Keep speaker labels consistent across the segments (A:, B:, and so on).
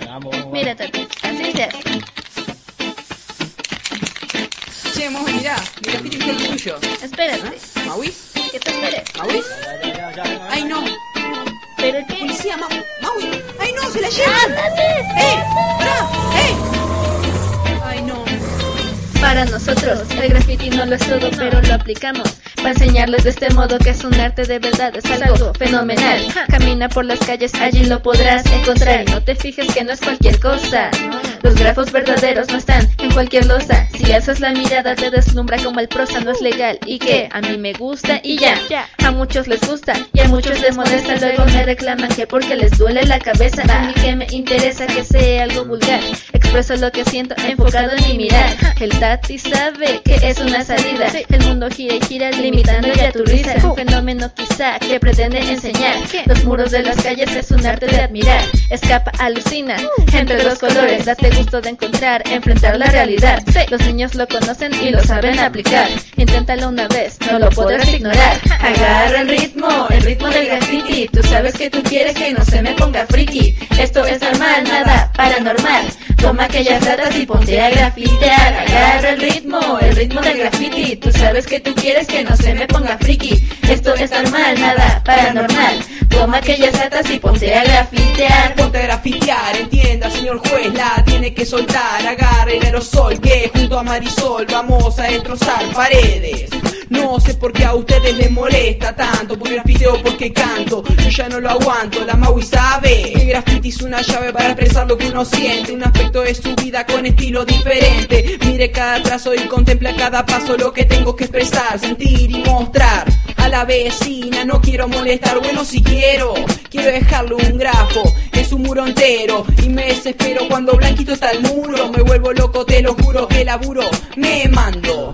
A: Mira, Tati, así se hace.
B: Che, Maui, mirá, mi graffiti es el tuyo.
A: Espérate.
B: ¿Mauis?
A: ¿Qué te esperes?
B: ¿Mauis? ¡Ay, no!
A: ¿Pero qué?
B: ¡Policía, Maui! ¡Ay, no! ¡Se la lleva!
A: ¡Ándate!
B: ¡Pará! ¡Ay, no!
A: Para nosotros, el graffiti no lo es todo, pero lo aplicamos. Para enseñarles de este modo que es un arte de verdad, es algo fenomenal. Camina por las calles, allí lo podrás encontrar. Y no te fijes que no es cualquier cosa. Los grafos verdaderos no están en cualquier losa. Si alzas la mirada te deslumbra como el prosa no es legal. Y que a mí me gusta y ya. A muchos les gusta y a muchos les molesta. Luego me reclaman que porque les duele la cabeza. A mí que me interesa que sea algo vulgar. Expreso lo que siento enfocado en mi mirar. El Tati sabe que es una salida. El mundo gira y gira limitando ya tu risa. Un fenómeno quizá que pretende enseñar. Los muros de las calles es un arte de admirar. Escapa, alucina entre los colores. Date gusto de encontrar, enfrentar la realidad. Los niños lo conocen y lo saben aplicar. Inténtalo una vez, no lo podrás ignorar. Agarra el ritmo del graffiti. Tú sabes que tú quieres que no se me ponga friki. Esto es normal, nada paranormal. Toma aquellas ratas y ponte a grafitear. Agarra el ritmo del graffiti. Tú sabes que tú quieres que no se me ponga friki. Esto es normal, nada paranormal. Toma aquellas ratas y ponte a grafitear.
B: Ponte a grafitear, entienda, señor juez, la tiene que soltar. Agarre el aerosol que junto a Marisol vamos a destrozar paredes. No sé por qué a ustedes les molesta tanto, porque grafiteo, porque canto. Yo ya no lo aguanto, la Maui sabe que el graffiti es una llave para expresar lo que uno siente. Un aspecto de su vida con estilo diferente. Mire cada trazo y contemple a cada paso lo que tengo que expresar, sentir y mostrar. A la vecina no quiero molestar, bueno si quiero dejarle un grafo en su muro entero. Y me desespero cuando blanquito está el muro. Me vuelvo loco, te lo juro que laburo me mando.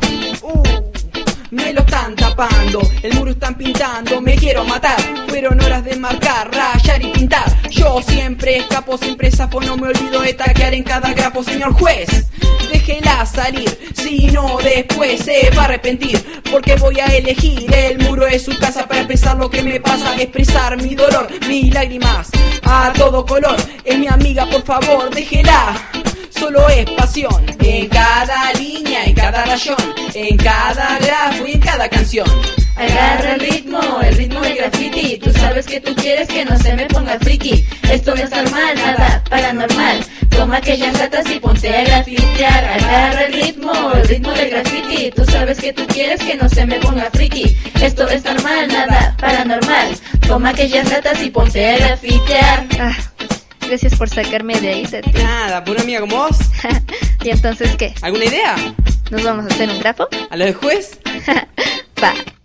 B: Me lo están tapando, el muro están pintando, me quiero matar. Fueron horas de marcar, rayar y pintar. Yo siempre escapo, siempre zafo, no me olvido de taquear en cada grafo, señor juez. Déjela salir, si no después se va a arrepentir. Porque voy a elegir el muro de su casa para expresar lo que me pasa. Expresar mi dolor, mis lágrimas a todo color. Es mi amiga, por favor, déjela. Solo es pasión, en cada línea, en cada rayón, en cada grafo y en cada canción.
A: Agarra el ritmo del graffiti. Tú sabes que tú quieres que no se me ponga friki. Esto no es normal, nada paranormal. Toma aquellas ratas y ponte a grafitear. Agarra el ritmo del graffiti. Tú sabes que tú quieres que no se me ponga friki. Esto es normal, nada paranormal. Toma aquellas ratas y ponte a grafitear. Gracias por sacarme de ahí, Tati.
B: Nada, por una amiga como vos.
A: ¿Y entonces qué?
B: ¿Alguna idea?
A: ¿Nos vamos a hacer un grafo?
B: ¿A lo del juez?
A: Va.